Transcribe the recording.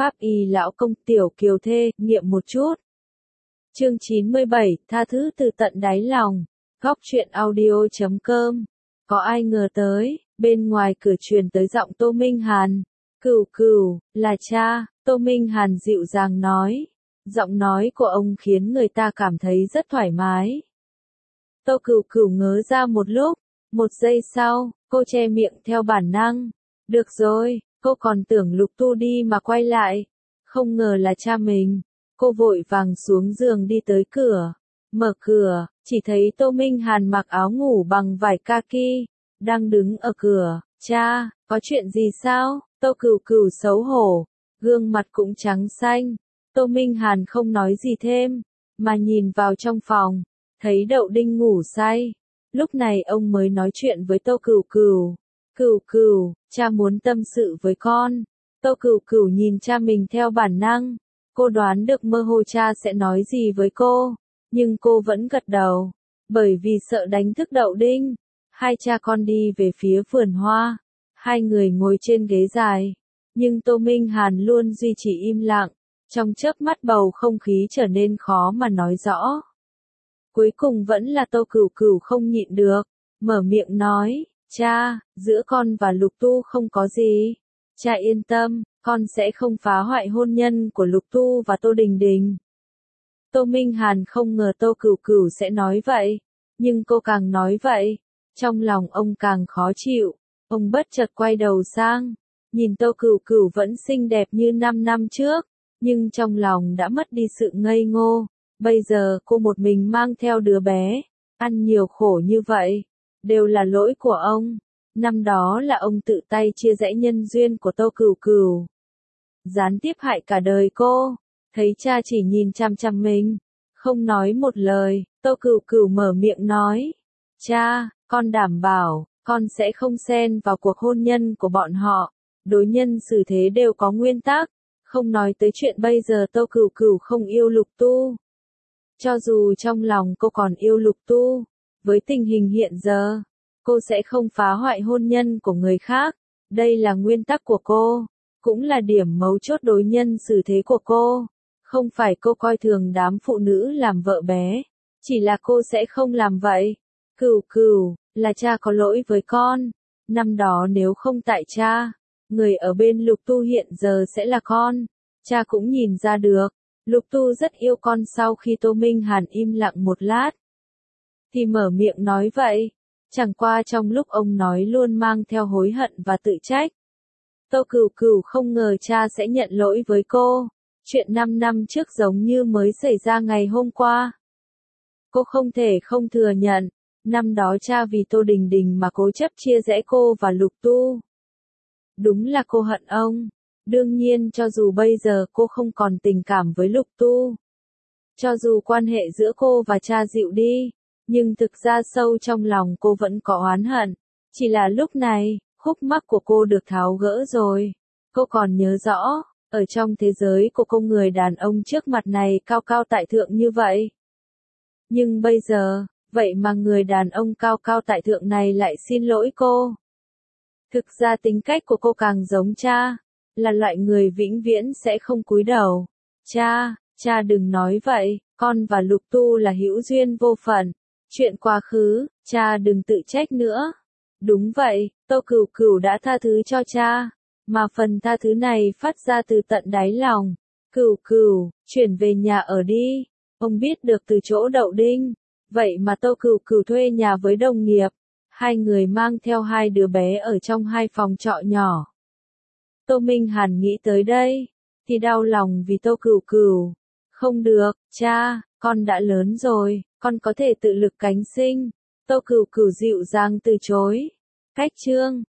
Pháp y lão công tiểu kiều thê, nghiệm một chút. Chương 97, tha thứ từ tận đáy lòng. Góc truyện audio.com. Có ai ngờ tới, bên ngoài cửa truyền tới giọng Tô Minh Hàn. Cửu cửu, là cha, Tô Minh Hàn dịu dàng nói. Giọng nói của ông khiến người ta cảm thấy rất thoải mái. Tô Cửu Cửu ngớ ra một lúc, một giây sau, cô che miệng theo bản năng. Được rồi, cô còn tưởng Lục Tu đi mà quay lại. Không ngờ là cha mình. Cô vội vàng xuống giường đi tới cửa. Mở cửa, chỉ thấy Tô Minh Hàn mặc áo ngủ bằng vải kaki, đang đứng ở cửa. Cha, có chuyện gì sao? Tô Cửu Cửu xấu hổ, gương mặt cũng trắng xanh. Tô Minh Hàn không nói gì thêm, mà nhìn vào trong phòng, thấy Đậu Đinh ngủ say. Lúc này ông mới nói chuyện với Tô Cửu Cửu. Cửu Cửu, cha muốn tâm sự với con. Tô Cửu Cửu nhìn cha mình theo bản năng. Cô đoán được mơ hồ cha sẽ nói gì với cô, nhưng cô vẫn gật đầu, bởi vì sợ đánh thức Đậu Đinh. Hai cha con đi về phía vườn hoa. Hai người ngồi trên ghế dài, nhưng Tô Minh Hàn luôn duy trì im lặng. Trong chớp mắt bầu không khí trở nên khó mà nói rõ. Cuối cùng vẫn là Tô Cửu Cửu không nhịn được, mở miệng nói, cha, giữa con và Lục Tu không có gì. Cha yên tâm, con sẽ không phá hoại hôn nhân của Lục Tu và Tô Đình Đình. Tô Minh Hàn không ngờ Tô Cửu Cửu sẽ nói vậy, nhưng cô càng nói vậy, trong lòng ông càng khó chịu. Ông bất chợt quay đầu sang, nhìn Tô Cửu Cửu vẫn xinh đẹp như 5 năm trước, nhưng trong lòng đã mất đi sự ngây ngô. Bây giờ cô một mình mang theo đứa bé, ăn nhiều khổ như vậy, đều là lỗi của ông. Năm đó là ông tự tay chia rẽ nhân duyên của Tô Cửu Cửu, gián tiếp hại cả đời cô. Thấy cha chỉ nhìn chằm chằm mình, không nói một lời, Tô Cửu Cửu mở miệng nói, cha, con đảm bảo, con sẽ không xen vào cuộc hôn nhân của bọn họ. Đối nhân xử thế đều có nguyên tắc, không nói tới chuyện bây giờ Tô Cửu Cửu không yêu Lục Tu. Cho dù trong lòng cô còn yêu Lục Tu, với tình hình hiện giờ, cô sẽ không phá hoại hôn nhân của người khác. Đây là nguyên tắc của cô, cũng là điểm mấu chốt đối nhân xử thế của cô. Không phải cô coi thường đám phụ nữ làm vợ bé, chỉ là cô sẽ không làm vậy. Cửu Cửu, là cha có lỗi với con. Năm đó nếu không tại cha, người ở bên Lục Tu hiện giờ sẽ là con. Cha cũng nhìn ra được, Lục Tu rất yêu con. Sau khi Tô Minh Hàn im lặng một lát, thì mở miệng nói vậy. Chẳng qua trong lúc ông nói luôn mang theo hối hận và tự trách. Tô Cửu Cửu không ngờ cha sẽ nhận lỗi với cô. Chuyện 5 năm trước giống như mới xảy ra ngày hôm qua. Cô không thể không thừa nhận, năm đó cha vì Tô Đình Đình mà cố chấp chia rẽ cô và Lục Tu. Đúng là cô hận ông. Đương nhiên cho dù bây giờ cô không còn tình cảm với Lục Tu, cho dù quan hệ giữa cô và cha dịu đi, nhưng thực ra sâu trong lòng cô vẫn có oán hận. Chỉ là lúc này, khúc mắc của cô được tháo gỡ rồi. Cô còn nhớ rõ, ở trong thế giới của cô người đàn ông trước mặt này cao cao tại thượng như vậy. Nhưng bây giờ, vậy mà người đàn ông cao cao tại thượng này lại xin lỗi cô. Thực ra tính cách của cô càng giống cha, là loại người vĩnh viễn sẽ không cúi đầu. Cha, cha đừng nói vậy, con và Lục Tu là hữu duyên vô phận. Chuyện quá khứ, cha đừng tự trách nữa. Đúng vậy, Tô Cửu Cửu đã tha thứ cho cha, mà phần tha thứ này phát ra từ tận đáy lòng. Cửu Cửu, chuyển về nhà ở đi. Ông biết được từ chỗ Đậu Đinh, vậy mà Tô Cửu Cửu thuê nhà với đồng nghiệp. Hai người mang theo hai đứa bé ở trong hai phòng trọ nhỏ. Tô Minh Hàn nghĩ tới đây, thì đau lòng vì Tô Cửu Cửu. Không được, cha, con đã lớn rồi, con có thể tự lực cánh sinh. Tô Cửu Cửu dịu dàng từ chối. Cách chương